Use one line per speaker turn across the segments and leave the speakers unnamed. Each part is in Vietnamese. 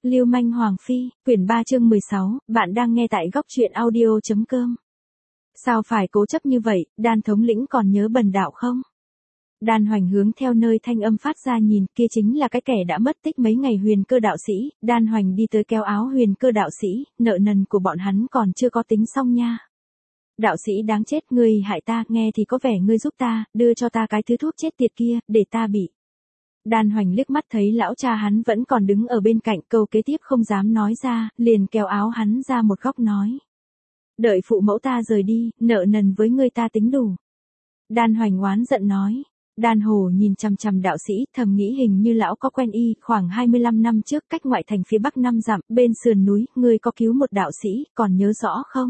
Lưu manh Hoàng Phi, quyển 3 chương 16, bạn đang nghe tại góc truyện audio.com. Sao phải cố chấp như vậy, Đan thống lĩnh còn nhớ Bần đạo không? Đan Hoành hướng theo nơi thanh âm phát ra nhìn, kia chính là cái kẻ đã mất tích mấy ngày Huyền Cơ đạo sĩ. Đan Hoành đi tới kéo áo Huyền Cơ đạo sĩ, nợ nần của bọn hắn còn chưa có tính xong nha. Đạo sĩ đáng chết, ngươi hại ta, nghe thì có vẻ ngươi giúp ta, đưa cho ta cái thứ thuốc chết tiệt kia, để ta bị. Đan Hoành liếc mắt thấy lão cha hắn vẫn còn đứng ở bên cạnh, câu kế tiếp không dám nói ra, liền kéo áo hắn ra một góc nói. Đợi phụ mẫu ta rời đi, nợ nần với ngươi ta tính đủ. Đan Hoành oán giận nói. Đan Hồ nhìn chằm chằm đạo sĩ, thầm nghĩ hình như lão có quen y, khoảng 25 năm trước cách ngoại thành phía bắc 5 dặm, bên sườn núi, ngươi có cứu một đạo sĩ, còn nhớ rõ không?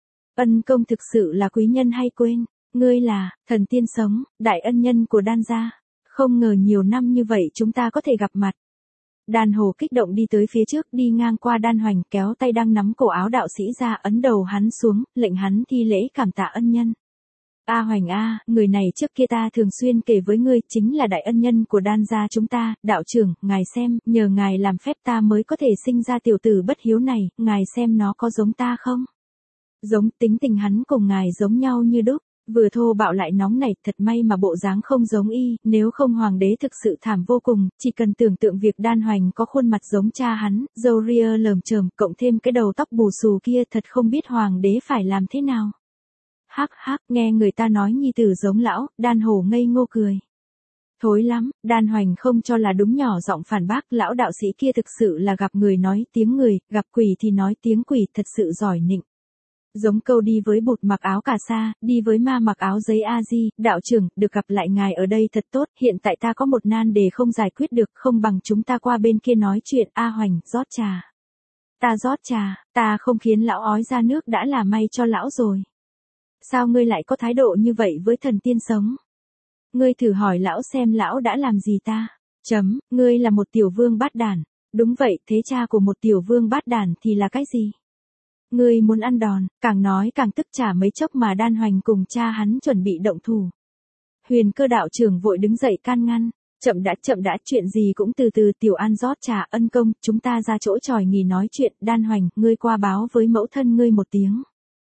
Ân công thực sự là quý nhân hay quên, ngươi là, thần tiên sống, đại ân nhân của Đan gia. Không ngờ nhiều năm như vậy chúng ta có thể gặp mặt. Đan Hồ kích động đi tới phía trước, đi ngang qua Đan Hoành, kéo tay đang nắm cổ áo đạo sĩ ra, ấn đầu hắn xuống, lệnh hắn thi lễ cảm tạ ân nhân. A Hoành a, người này trước kia ta thường xuyên kể với ngươi, chính là đại ân nhân của Đan gia chúng ta. Đạo trưởng, ngài xem, nhờ ngài làm phép ta mới có thể sinh ra tiểu tử bất hiếu này, ngài xem nó có giống ta không? Giống, tính tình hắn cùng ngài giống nhau như đúc. Vừa thô bạo lại nóng nảy, thật may mà bộ dáng không giống y, nếu không hoàng đế thực sự thảm vô cùng. Chỉ cần tưởng tượng việc Đan Hoành có khuôn mặt giống cha hắn, râu ria lởm chởm, cộng thêm cái đầu tóc bù xù kia, thật không biết hoàng đế phải làm thế nào. Hắc hắc, nghe người ta nói nhi tử giống lão, Đan Hồ ngây ngô cười. Thối lắm, Đan Hoành không cho là đúng, nhỏ giọng phản bác, lão đạo sĩ kia thực sự là gặp người nói tiếng người, gặp quỷ thì nói tiếng quỷ, thật sự giỏi nịnh. Giống câu đi với bụt mặc áo cà sa, đi với ma mặc áo giấy a-di. Đạo trưởng, được gặp lại ngài ở đây thật tốt, hiện tại ta có một nan đề không giải quyết được, không bằng chúng ta qua bên kia nói chuyện. A Hoành, rót trà. Ta rót trà, ta không khiến lão ói ra nước đã là may cho lão rồi. Sao ngươi lại có thái độ như vậy với thần tiên sống? Ngươi thử hỏi lão xem lão đã làm gì ta? Ngươi là một tiểu vương bát đản. Đúng vậy, thế cha của một tiểu vương bát đản thì là cái gì? Ngươi muốn ăn đòn, càng nói càng tức, chả mấy chốc mà Đan Hoành cùng cha hắn chuẩn bị động thủ. Huyền Cơ đạo trưởng vội đứng dậy can ngăn. Chậm đã, chuyện gì cũng từ từ, Tiểu An rót trà. Ân công, chúng ta ra chỗ tròi nghỉ nói chuyện. Đan Hoành, ngươi qua báo với mẫu thân ngươi một tiếng.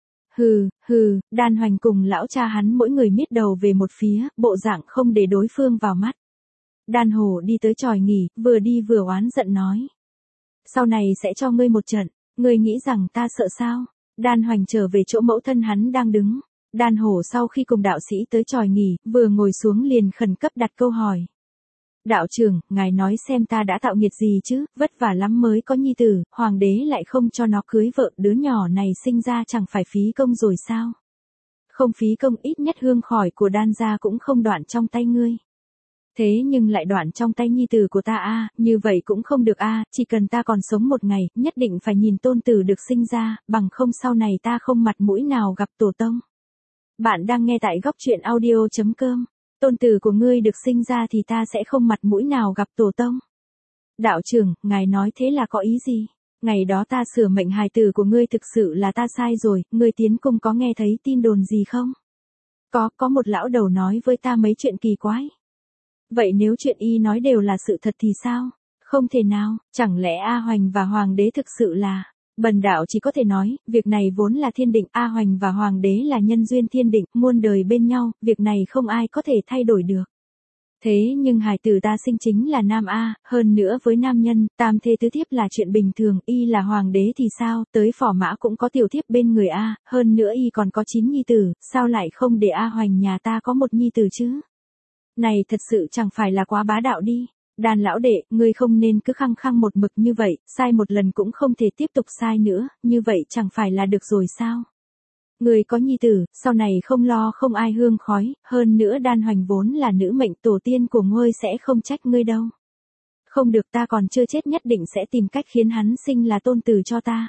Hừ, Đan Hoành cùng lão cha hắn mỗi người miết đầu về một phía, bộ dạng không để đối phương vào mắt. Đan Hồ đi tới tròi nghỉ, vừa đi vừa oán giận nói. Sau này sẽ cho ngươi một trận. Ngươi nghĩ rằng ta sợ sao? Đan Hoành trở về chỗ mẫu thân hắn đang đứng. Đan Hổ sau khi cùng đạo sĩ tới tròi nghỉ, vừa ngồi xuống liền khẩn cấp đặt câu hỏi. Đạo trưởng, ngài nói xem ta đã tạo nghiệt gì chứ, vất vả lắm mới có nhi tử, hoàng đế lại không cho nó cưới vợ, đứa nhỏ này sinh ra chẳng phải phí công rồi sao? Không phí công, ít nhất hương khỏi của Đan gia cũng không đoạn trong tay ngươi. Thế nhưng lại đoạn trong tay nhi tử của ta a, như vậy cũng không được a, chỉ cần ta còn sống một ngày, nhất định phải nhìn tôn tử được sinh ra, bằng không sau này ta không mặt mũi nào gặp tổ tông. Bạn đang nghe tại góc truyện audio.com. Tôn tử của ngươi được sinh ra thì ta sẽ không mặt mũi nào gặp tổ tông. Đạo trưởng, ngài nói thế là có ý gì? Ngày đó ta sửa mệnh hài tử của ngươi thực sự là ta sai rồi, ngươi tiến cung có nghe thấy tin đồn gì không? Có một lão đầu nói với ta mấy chuyện kỳ quái. Vậy nếu chuyện y nói đều là sự thật thì sao? Không thể nào, chẳng lẽ A Hoành và Hoàng đế thực sự là... Bần đạo chỉ có thể nói, việc này vốn là thiên định, A Hoành và Hoàng đế là nhân duyên thiên định, muôn đời bên nhau, việc này không ai có thể thay đổi được. Thế nhưng hài tử ta sinh chính là nam A, hơn nữa với nam nhân, tam thê tứ thiếp là chuyện bình thường, y là Hoàng đế thì sao, tới phò mã cũng có tiểu thiếp bên người A, hơn nữa y còn có 9 nhi tử, sao lại không để A Hoành nhà ta có một nhi tử chứ? Này thật sự chẳng phải là quá bá đạo đi. Đan lão đệ, ngươi không nên cứ khăng khăng một mực như vậy, sai một lần cũng không thể tiếp tục sai nữa, như vậy chẳng phải là được rồi sao? Ngươi có nhi tử, sau này không lo không ai hương khói, hơn nữa Đan Hoành vốn là nữ mệnh, tổ tiên của ngươi sẽ không trách ngươi đâu. Không được, ta còn chưa chết nhất định sẽ tìm cách khiến hắn sinh là tôn tử cho ta.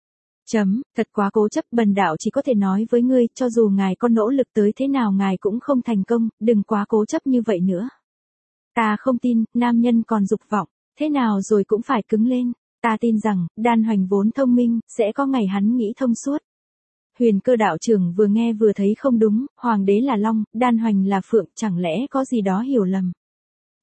Thật quá cố chấp, bần đạo chỉ có thể nói với ngươi, cho dù ngài có nỗ lực tới thế nào ngài cũng không thành công, đừng quá cố chấp như vậy nữa. Ta không tin, nam nhân còn dục vọng, thế nào rồi cũng phải cứng lên. Ta tin rằng, Đan Hoành vốn thông minh, sẽ có ngày hắn nghĩ thông suốt. Huyền Cơ đạo trưởng vừa nghe vừa thấy không đúng, Hoàng đế là long, Đan Hoành là phượng, chẳng lẽ có gì đó hiểu lầm.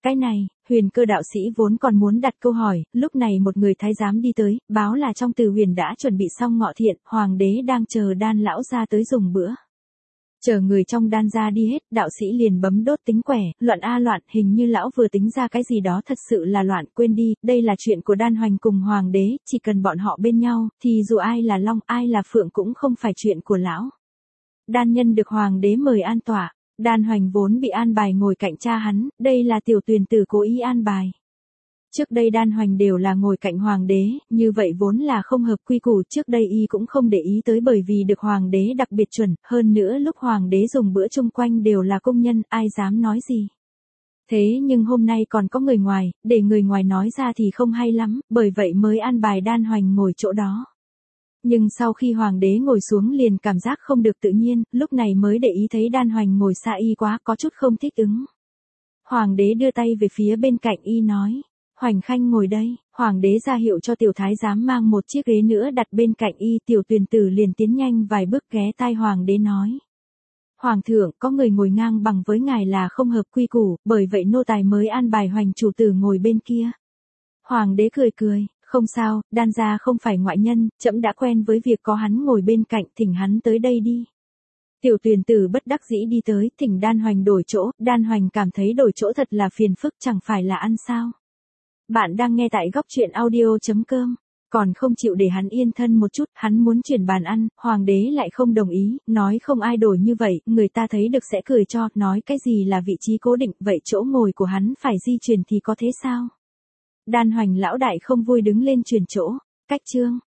Cái này, Huyền Cơ đạo sĩ vốn còn muốn đặt câu hỏi, lúc này một người thái giám đi tới, báo là trong Từ Huyền đã chuẩn bị xong ngọ thiện, hoàng đế đang chờ Đan lão ra tới dùng bữa. Chờ người trong Đan ra đi hết, đạo sĩ liền bấm đốt tính quẻ, loạn a loạn, hình như lão vừa tính ra cái gì đó thật sự là loạn, quên đi, đây là chuyện của Đan Hoành cùng hoàng đế, chỉ cần bọn họ bên nhau, thì dù ai là long, ai là phượng cũng không phải chuyện của lão. Đan Nhân được hoàng đế mời an tọa, Đan Hoành vốn bị an bài ngồi cạnh cha hắn, đây là Tiểu Tuyền Tử cố ý an bài. Trước đây Đan Hoành đều là ngồi cạnh hoàng đế, như vậy vốn là không hợp quy củ, trước đây y cũng không để ý tới bởi vì được hoàng đế đặc biệt chuẩn, hơn nữa lúc hoàng đế dùng bữa chung quanh đều là công nhân, ai dám nói gì. Thế nhưng hôm nay còn có người ngoài, để người ngoài nói ra thì không hay lắm, bởi vậy mới an bài Đan Hoành ngồi chỗ đó. Nhưng sau khi hoàng đế ngồi xuống liền cảm giác không được tự nhiên, lúc này mới để ý thấy Đan Hoành ngồi xa y quá, có chút không thích ứng. Hoàng đế đưa tay về phía bên cạnh y nói, Hoành Khanh ngồi đây, hoàng đế ra hiệu cho tiểu thái giám mang một chiếc ghế nữa đặt bên cạnh y, Tiểu Tuyền Tử liền tiến nhanh vài bước ghé tai hoàng đế nói. Hoàng thượng, có người ngồi ngang bằng với ngài là không hợp quy củ, bởi vậy nô tài mới an bài Hoành chủ tử ngồi bên kia. Hoàng đế cười cười, không sao, Đan gia không phải ngoại nhân, trẫm đã quen với việc có hắn ngồi bên cạnh, thỉnh hắn tới đây đi. Tiểu Tuyền Tử bất đắc dĩ đi tới, thỉnh Đan Hoành đổi chỗ, Đan Hoành cảm thấy đổi chỗ thật là phiền phức, chẳng phải là ăn sao. Bạn đang nghe tại góc truyện audio.com, còn không chịu để hắn yên thân một chút, hắn muốn chuyển bàn ăn, hoàng đế lại không đồng ý, nói không ai đổi như vậy, người ta thấy được sẽ cười cho, nói cái gì là vị trí cố định, vậy chỗ ngồi của hắn phải di chuyển thì có thế sao? Đan Hoành lão đại không vui đứng lên chuyển chỗ, cách chương.